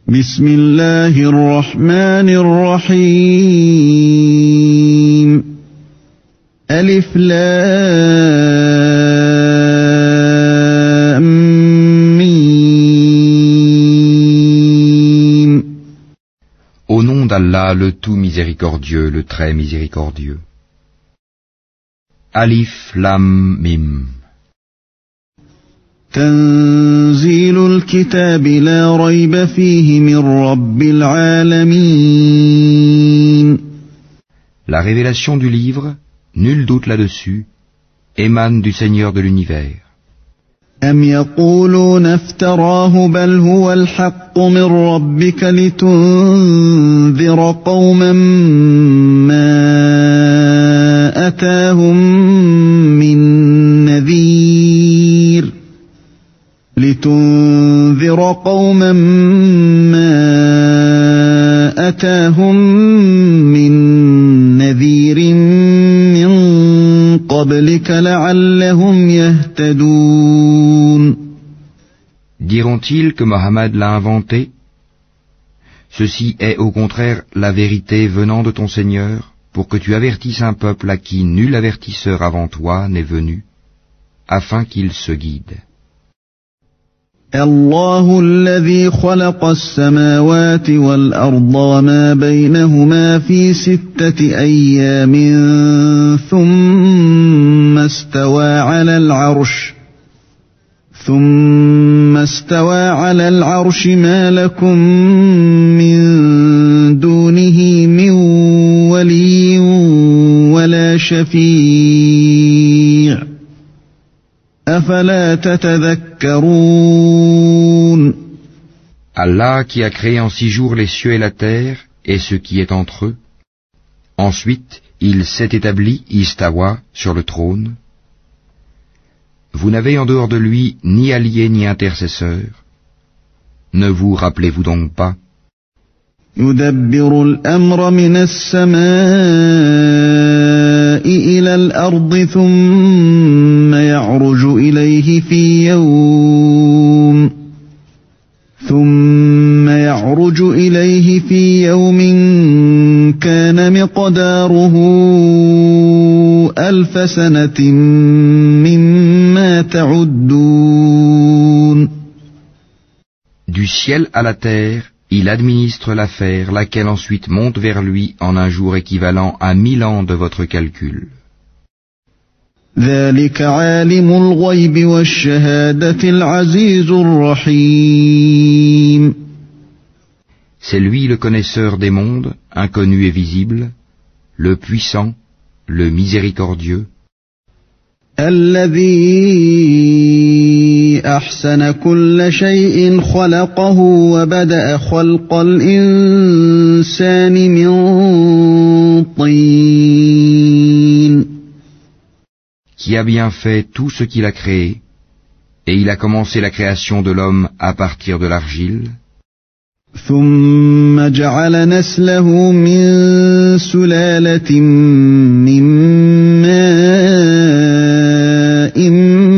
بسم الله الرحمن الرحيم ألف لام ميم. Au nom d'Allah, le tout miséricordieux, le très miséricordieux. Alif Lam Mim. تنزيل الكتاب لا ريب فيه من رب العالمين. La révélation du livre, nul doute là-dessus, émane du Seigneur de l'univers. أم يقولون افتراه بل هو الحق من ربك لتنذر قوما ما أتاهم من نذير من قبلك لعلهم يهتدون. Diront-ils que Mohammed l'a inventé? Ceci est au contraire la vérité venant de ton Seigneur, pour que tu avertisses un peuple à qui nul avertisseur avant toi n'est venu, afin qu'il se guide. الله الذي خلق السماوات والأرض وما بينهما في 6 أيام ثم استوى على العرش ما لكم من دونه من ولي ولا شفيع أفلا تتذكرون. Allah qui a créé en 6 jours les cieux et la terre et ce qui est entre eux. Ensuite, il s'est établi, istawa, sur le trône. Vous n'avez en dehors de lui ni allié ni intercesseur. Ne vous rappelez-vous donc pas? يدبر الأمر من السماء إلى الأرض ثم يعرج إليه في يوم كان مقداره 1000 سنة مما تعدون. Du ciel à la terre, il administre l'affaire, laquelle ensuite monte vers lui en un jour équivalent à 1000 ans de votre calcul. ذلك عالم الغيب والشهادة العزيز الرحيم. C'est lui le connaisseur des mondes, inconnu et visible, le puissant, le miséricordieux. الذي أحسن كل شيء خلقه وبدأ خلق الإنسان من طين. Qui a bien fait tout ce qu'il a créé, et il a commencé la création de l'homme à partir de l'argile. ثم جعل نسله من سلالة من ماء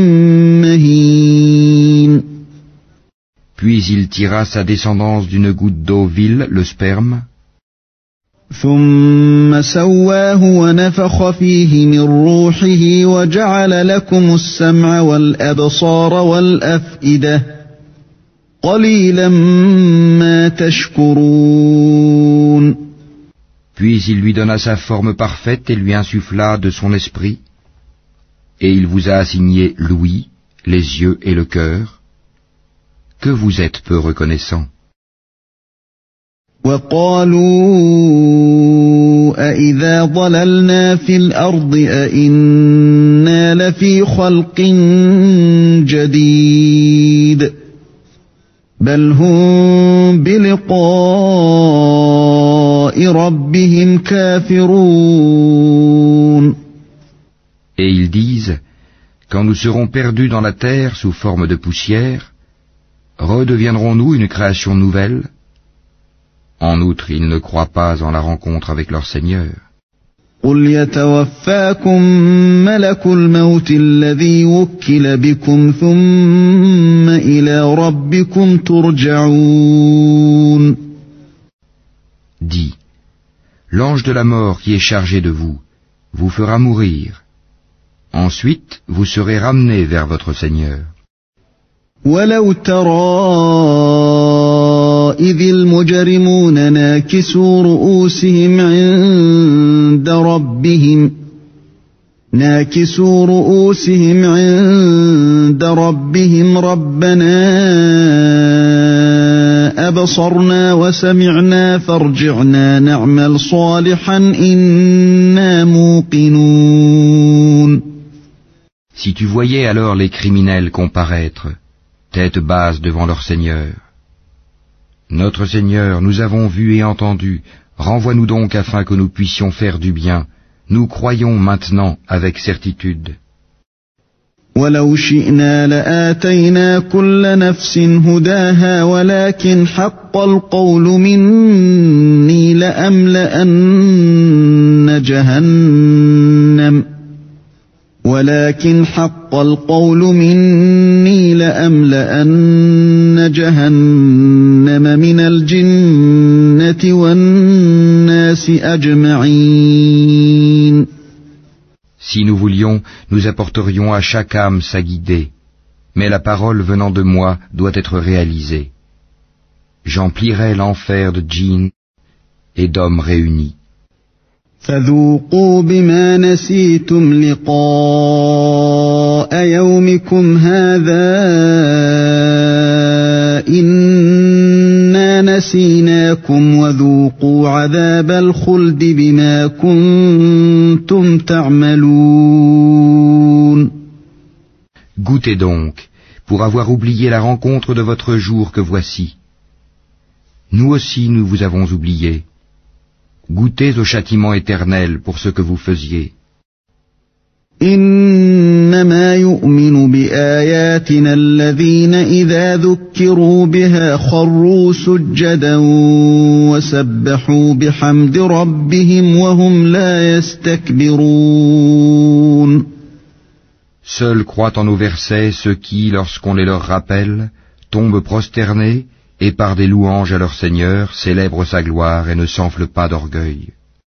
مهين. Puis il tira sa descendance d'une goutte d'eau vile, le sperme. ثم سواه ونفخ فيه من روحه وجعل لكم السمع والأبصار والأفئدة قليلا ما تشكرون. Puis il lui donna sa forme parfaite et lui insuffla de son esprit, et il vous a assigné l'ouïe, les yeux et le cœur, que vous êtes peu reconnaissants. وقالوا أإذا ضللنا في الأرض أإنا لفي خلق جديد بل هم بلقاء ربهم كافرون. Et ils disent, quand nous serons perdus dans la terre sous forme de poussière, redeviendrons-nous une création nouvelle? En outre, ils ne croient pas en la rencontre avec leur Seigneur. قل يتوفاكم ملك الموت الذي وكل بكم ثم إلى ربكم ترجعون. Dis, l'ange de la mort qui est chargé de vous fera mourir. Ensuite, vous serez ramenés vers votre Seigneur. ولو ترى إذ المجرمون ناكسوا رؤوسهم عند ربهم ربنا أبصرنا وسمعنا فارجعنا نعمل صالحا إنا موقنون. Si tu voyais alors les criminels comparaître, tête basse devant leur Seigneur. Notre Seigneur, nous avons vu et entendu, renvoie-nous donc afin que nous puissions faire du bien. Nous croyons maintenant avec certitude. ولو شئنا لآتينا كل نفس هداها ولكن حق القول مني لأملأن جهنم من الجنة والناس أجمعين. Si nous voulions, nous apporterions à chaque âme sa guidée, mais la parole venant de moi doit être réalisée. J'emplirai l'enfer de djinns et d'hommes réunis. فذوقوا بما نسيتم لقاء يومكم هذا إنا نسيناكم وذوقوا عذاب الخلد بما كنتم تعملون. Goûtez donc, pour avoir oublié la rencontre de votre jour que voici. Nous aussi nous vous avons oublié. Goûtez au châtiment éternel pour ce que vous faisiez. إنما يؤمن بآياتنا الذين إذا ذكروا بها خروا سجدا وسبحوا بحمد ربهم وهم لا يستكبرون. Seuls croient en nos versets ceux qui, lorsqu'on les leur rappelle, tombent prosternés et par des louanges à leur Seigneur célèbrent sa gloire et ne s'enflent pas d'orgueil.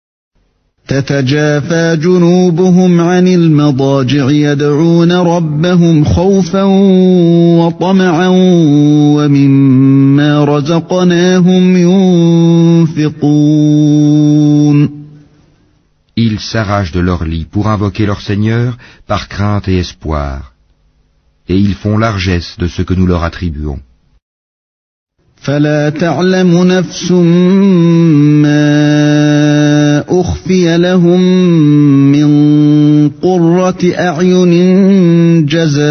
تتجافى جنوبهم عن المضاجع يدعون ربهم خوفا وطمعا ومما رزقناهم ينفقون. Ils s'arrachent de leur lit pour invoquer leur Seigneur par crainte et espoir, et ils font largesse de ce que nous leur attribuons. فلا تعلم نفس ما أخفي لهم من قرة أعين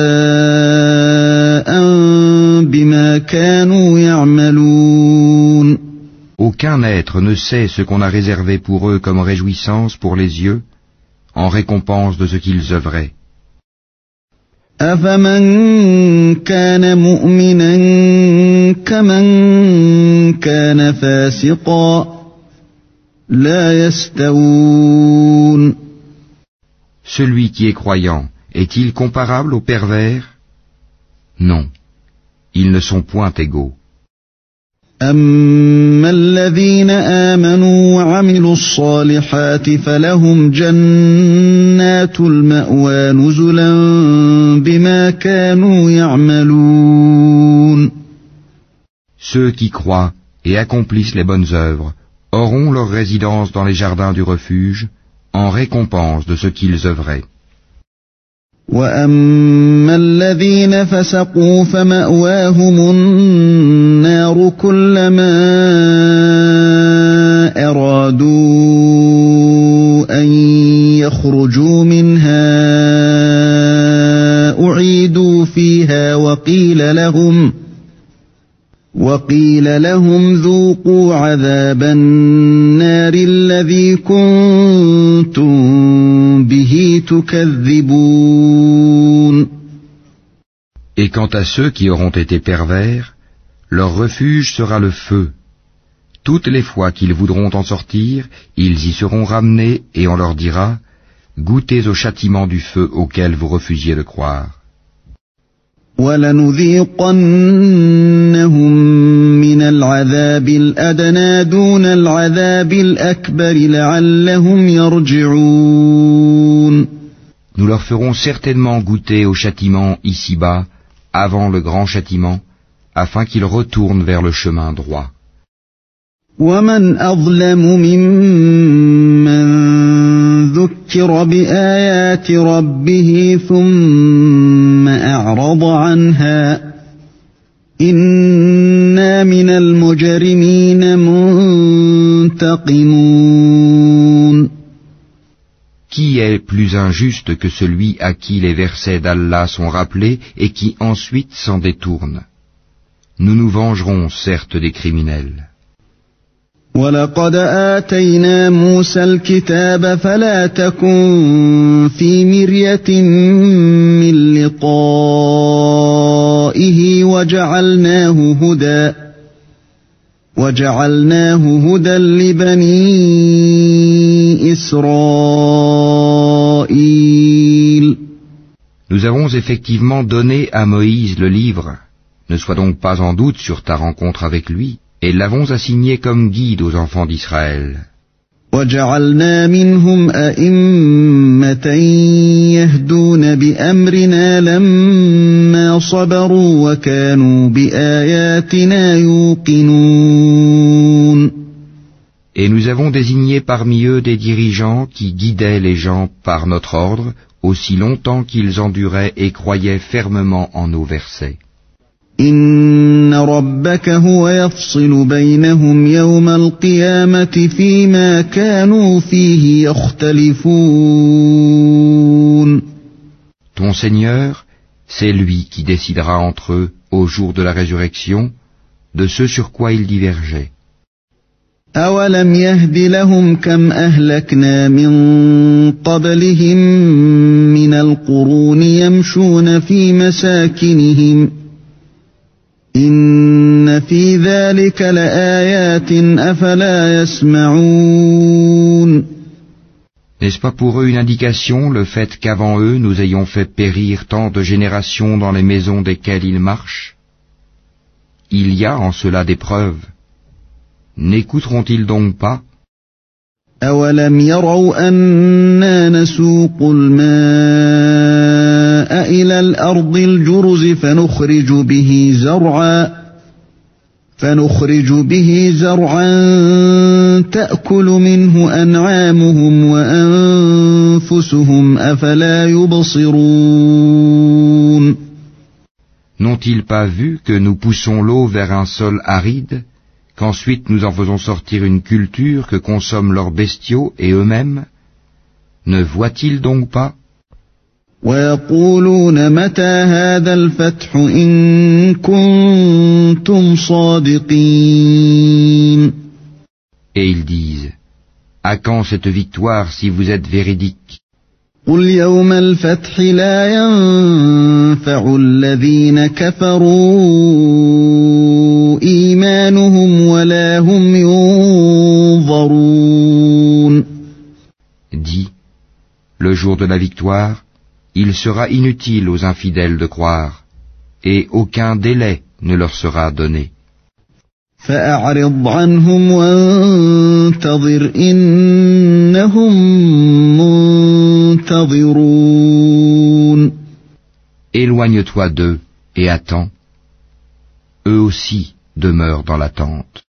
جزاء بما كانوا يعملون. Aucun être ne sait ce qu'on a réservé pour eux comme réjouissance pour les yeux, en récompense de ce qu'ils œuvraient. أفمن كان مؤمنا كمن كان فاسقا لا يستوون. Celui qui est croyant, est-il comparable au pervers? Non, ils ne sont point égaux. أما الذين آمنوا وعملوا الصالحات فلهم جنات المأوى نزلا بما كانوا يعملون. Ceux qui croient et accomplissent les bonnes œuvres auront leur résidence dans les jardins du refuge en récompense de ce qu'ils œuvraient. وأما الذين فسقوا فمأواهم النار كلما أرادوا أن يخرجوا منها أعيدوا فيها وقيل لهم ذوقوا عذاب النار الذي كنتم به تكذبون. Et quant à ceux qui auront été pervers, leur refuge sera le feu. Toutes les fois qu'ils voudront en sortir, ils y seront ramenés et on leur dira « Goûtez au châtiment du feu auquel vous refusiez de croire. » وَلَنُذِيقَنَّهُم مِّنَ الْعَذَابِ الْأَدْنَىٰ دُونَ الْعَذَابِ الْأَكْبَرِ لَعَلَّهُمْ يَرْجِعُونَ. Nous leur ferons certainement goûter au châtiment ici-bas, avant le grand châtiment, afin qu'ils retournent vers le chemin droit. وَمَنْ أَظْلَمُ مِمَّنْ ذُكِّرَ بِآيَاتِ رَبِّهِ ثُمَّ أَعْرَضَ عَنْهَا إِنَّا مِنَ الْمُجْرِمِينَ مُنْتَقِمُونَ. Qui est plus injuste que celui à qui les versets d'Allah sont rappelés et qui ensuite s'en détourne? Nous nous vengerons certes des criminels. وَلَقَدْ آتَيْنَا مُوسَى الْكِتَابَ فَلَا تَكُنْ فِي مِرْيَةٍ مِّن لِقَائِهِ وَجَعَلْنَاهُ هُدًى لِبَنِي إِسْرَائِيلَ. Nous avons effectivement donné à Moïse le livre. Ne sois donc pas en doute sur ta rencontre avec lui. Et l'avons assigné comme guide aux enfants d'Israël. وَجَعَلْنَا مِنْهُمْ أَئِمَّةً يَهْدُونَ بِأَمْرِنَا لَمَّا صَبَرُوا وَكَانُوا بِآيَاتِنَا يُوقِنُونَ. Et nous avons désigné parmi eux des dirigeants qui guidaient les gens par notre ordre aussi longtemps qu'ils enduraient et croyaient fermement en nos versets. إِنَّ رَبَّكَ هُوَ يَفْصِلُ بَيْنَهُمْ يَوْمَ الْقِيَامَةِ فِيمَا كَانُوا فِيهِ يَخْتَلِفُونَ. Ton Seigneur, c'est lui qui décidera entre eux, au jour de la résurrection, de ce sur quoi ils divergeaient. أَوَلَمْ يَهْدِ لَهُمْ كَمْ أَهْلَكْنَا مِن قَبْلِهِم مِّنَ الْقُرُونِ يَمْشُونَ فِي مَسَاكِنِهِمْ إِنَّ فِي ذَلِكَ لَآيَاتٍ أَفَلَا يَسْمَعُونَ. N'est-ce pas pour eux une indication, le fait qu'avant eux nous ayons fait périr tant de générations dans les maisons desquelles ils marchent? Il y a en cela des preuves. N'écouteront-ils donc pas? أَوَلَمْ يَرَوْا أَنَّا نَسُوقُ الْمَاءَ إِلَى الْأَرْضِ الْجُرُزِ فَنُخْرِجُ بِهِ زَرْعًا تَأْكُلُ مِنْهُ أَنْعَامُهُمْ وَأَنْفُسُهُمْ أَفَلَا يُبْصِرُونَ. N'ont-ils pas vu que nous poussons l'eau vers un sol aride, qu'ensuite nous en faisons sortir une culture que consomment leurs bestiaux et eux-mêmes? Ne voient-ils donc pas? وَيَقُولُونَ مَتَى هَذَا الْفَتْحُ إِن كُنتُمْ صَادِقِينَ. Et ils disent, à quand cette victoire si vous êtes véridiques? قُلْ يَوْمَ الْفَتْحِ لَا يَنفَعُ الَّذِينَ كَفَرُوا إِيمَانُهُمْ وَلَا هُمْ يُنظَرُونَ. Dis, le jour de la victoire, il sera inutile aux infidèles de croire, et aucun délai ne leur sera donné. فَأَعْرِضْ عَنْهُمْ وَانْتَظِرْ إِنَّهُمْ مُنْتَظِرُونَ. Éloigne-toi d'eux et attends. Eux aussi demeurent dans l'attente.